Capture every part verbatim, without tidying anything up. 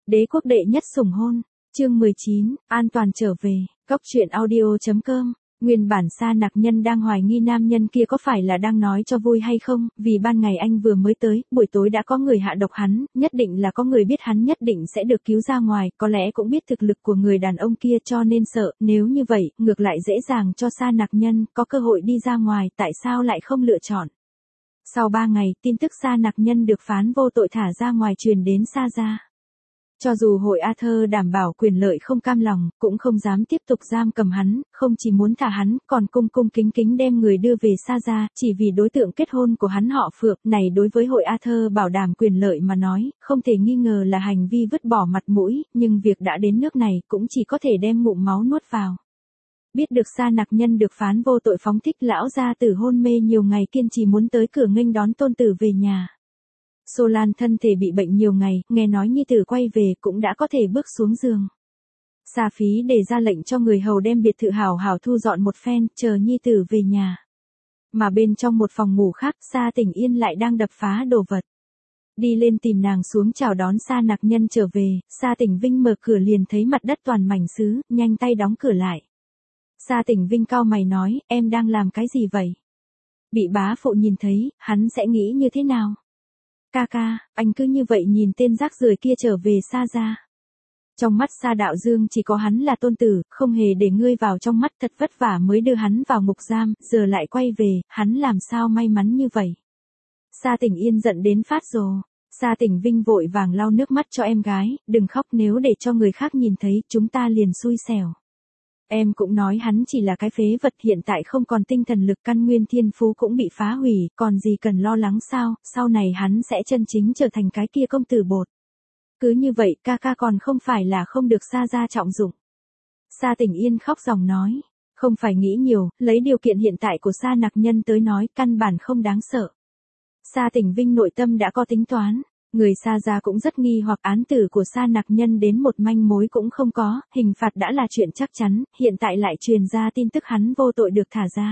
Đế quốc đệ nhất sủng hôn, chương mười chín, an toàn trở về, Cóc truyện audio chấm com. Nguyên bản Sa Nặc Nhân đang hoài nghi nam nhân kia có phải là đang nói cho vui hay không, vì ban ngày anh vừa mới tới, buổi tối đã có người hạ độc hắn, nhất định là có người biết hắn nhất định sẽ được cứu ra ngoài, có lẽ cũng biết thực lực của người đàn ông kia cho nên sợ, nếu như vậy, ngược lại dễ dàng cho Sa Nặc Nhân có cơ hội đi ra ngoài, tại sao lại không lựa chọn. Sau ba ngày, tin tức Sa Nặc Nhân được phán vô tội thả ra ngoài truyền đến Sa gia. Cho dù hội Arthur đảm bảo quyền lợi không cam lòng, cũng không dám tiếp tục giam cầm hắn, không chỉ muốn thả hắn, còn cung cung kính kính đem người đưa về Sa gia, chỉ vì đối tượng kết hôn của hắn họ Phượng, này đối với hội Arthur bảo đảm quyền lợi mà nói, không thể nghi ngờ là hành vi vứt bỏ mặt mũi, nhưng việc đã đến nước này cũng chỉ có thể đem ngụm máu nuốt vào. Biết được Sa Nặc Nhân được phán vô tội phóng thích, lão gia tử hôn mê nhiều ngày kiên trì muốn tới cửa nghênh đón tôn tử về nhà. Xô Lan thân thể bị bệnh nhiều ngày, nghe nói nhi tử quay về cũng đã có thể bước xuống giường. Sa Phí để ra lệnh cho người hầu đem biệt thự hảo hảo thu dọn một phen, chờ nhi tử về nhà. Mà bên trong một phòng ngủ khác, Sa Tỉnh Yên lại đang đập phá đồ vật. Đi lên tìm nàng xuống chào đón Sa Nặc Nhân trở về, Sa Tỉnh Vinh mở cửa liền thấy mặt đất toàn mảnh sứ, nhanh tay đóng cửa lại. Sa Tỉnh Vinh cau mày nói, em đang làm cái gì vậy? Bị bá phụ nhìn thấy, hắn sẽ nghĩ như thế nào? Ca ca, anh cứ như vậy nhìn tên rác rưởi kia trở về Sa gia. Trong mắt Sa Đạo Dương chỉ có hắn là tôn tử, không hề để ngươi vào trong mắt, thật vất vả mới đưa hắn vào ngục giam, giờ lại quay về, hắn làm sao may mắn như vậy. Sa Tỉnh Yên giận đến phát rồ. Sa Tỉnh Vinh vội vàng lau nước mắt cho em gái, đừng khóc, nếu để cho người khác nhìn thấy, chúng ta liền xui xẻo. Em cũng nói hắn chỉ là cái phế vật, hiện tại không còn tinh thần lực, căn nguyên thiên phú cũng bị phá hủy, còn gì cần lo lắng sao, sau này hắn sẽ chân chính trở thành cái kia công tử bột. Cứ như vậy ca ca còn không phải là không được Sa gia trọng dụng. Sa Tỉnh Yên khóc ròng nói, không phải nghĩ nhiều, lấy điều kiện hiện tại của Sa Nặc Nhân tới nói, căn bản không đáng sợ. Sa Tỉnh Vinh nội tâm đã có tính toán. Người Sa gia cũng rất nghi hoặc án tử của Sa Nặc Nhân đến một manh mối cũng không có, hình phạt đã là chuyện chắc chắn, hiện tại lại truyền ra tin tức hắn vô tội được thả ra.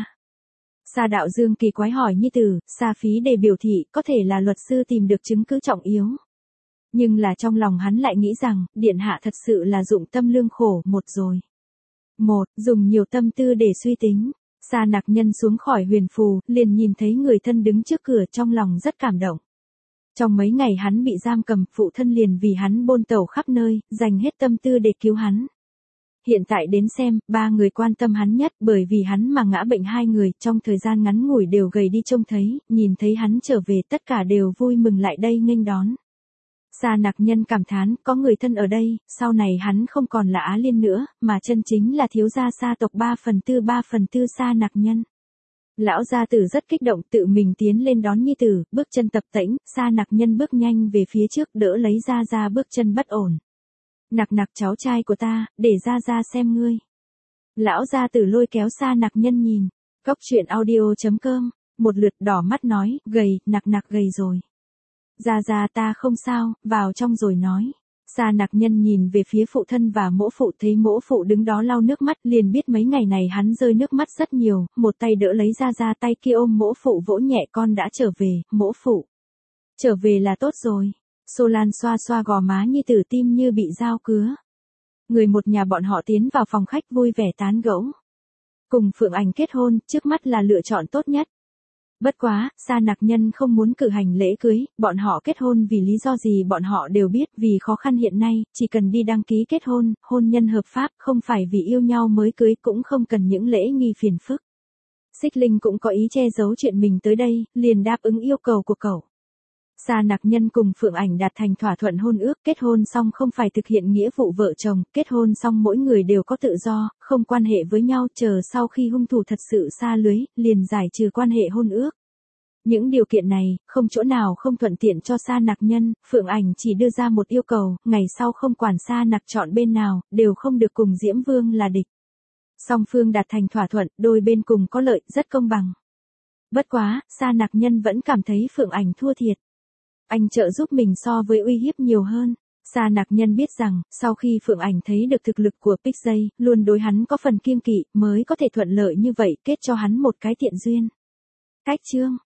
Sa Đạo Dương kỳ quái hỏi nhi tử, Sa Phí để biểu thị có thể là luật sư tìm được chứng cứ trọng yếu. Nhưng là trong lòng hắn lại nghĩ rằng, điện hạ thật sự là dụng tâm lương khổ, một rồi. Một, dùng nhiều tâm tư để suy tính. Sa Nặc Nhân xuống khỏi huyền phù, liền nhìn thấy người thân đứng trước cửa, trong lòng rất cảm động. Trong mấy ngày hắn bị giam cầm, phụ thân liền vì hắn bôn tẩu khắp nơi, dành hết tâm tư để cứu hắn. Hiện tại đến xem, ba người quan tâm hắn nhất, bởi vì hắn mà ngã bệnh hai người, trong thời gian ngắn ngủi đều gầy đi trông thấy, nhìn thấy hắn trở về tất cả đều vui mừng lại đây nghênh đón. Sa Nặc Nhân cảm thán, có người thân ở đây, sau này hắn không còn là Á Liên nữa, mà chân chính là thiếu gia Sa tộc ba phần tư ba phần tư Sa Nặc Nhân. Lão gia tử rất kích động, tự mình tiến lên đón nhi tử, bước chân tập tễnh, Sa Nặc Nhân bước nhanh về phía trước, đỡ lấy Gia Gia bước chân bất ổn. Nặc Nặc cháu trai của ta, để Gia Gia xem ngươi. Lão gia tử lôi kéo Sa Nặc Nhân nhìn. Cóc truyện audio chấm com, một lượt đỏ mắt nói, gầy, Nặc Nặc gầy rồi. Gia Gia ta không sao, vào trong rồi nói. Sa Nặc Nhân nhìn về phía phụ thân và mỗ phụ, thấy mỗ phụ đứng đó lau nước mắt, liền biết mấy ngày này hắn rơi nước mắt rất nhiều, một tay đỡ lấy Gia Gia, tay kia ôm mỗ phụ vỗ nhẹ, con đã trở về, mỗ phụ. Trở về là tốt rồi. Xô Lan xoa xoa gò má nhi tử, tim như bị dao cứa. Người một nhà bọn họ tiến vào phòng khách vui vẻ tán gẫu. Cùng Phượng Ảnh kết hôn, trước mắt là lựa chọn tốt nhất. Bất quá, Sa Nặc Nhân không muốn cử hành lễ cưới, bọn họ kết hôn vì lý do gì bọn họ đều biết, vì khó khăn hiện nay, chỉ cần đi đăng ký kết hôn, hôn nhân hợp pháp, không phải vì yêu nhau mới cưới, cũng không cần những lễ nghi phiền phức. Xích Linh cũng có ý che giấu chuyện mình tới đây, liền đáp ứng yêu cầu của cậu. Sa Nặc Nhân cùng Phượng Ảnh đạt thành thỏa thuận hôn ước, kết hôn xong không phải thực hiện nghĩa vụ vợ chồng, kết hôn xong mỗi người đều có tự do, không quan hệ với nhau, chờ sau khi hung thủ thật sự xa lưới, liền giải trừ quan hệ hôn ước. Những điều kiện này, không chỗ nào không thuận tiện cho Sa Nặc Nhân, Phượng Ảnh chỉ đưa ra một yêu cầu, ngày sau không quản Sa Nặc chọn bên nào, đều không được cùng Diễm Vương là địch. Song phương đạt thành thỏa thuận, đôi bên cùng có lợi, rất công bằng. Bất quá, Sa Nặc Nhân vẫn cảm thấy Phượng Ảnh thua thiệt. Anh trợ giúp mình so với uy hiếp nhiều hơn. Sa Nặc Nhân biết rằng, sau khi Phượng Ảnh thấy được thực lực của Pixay, luôn đối hắn có phần kiêng kỵ, mới có thể thuận lợi như vậy, kết cho hắn một cái thiện duyên. Cách chương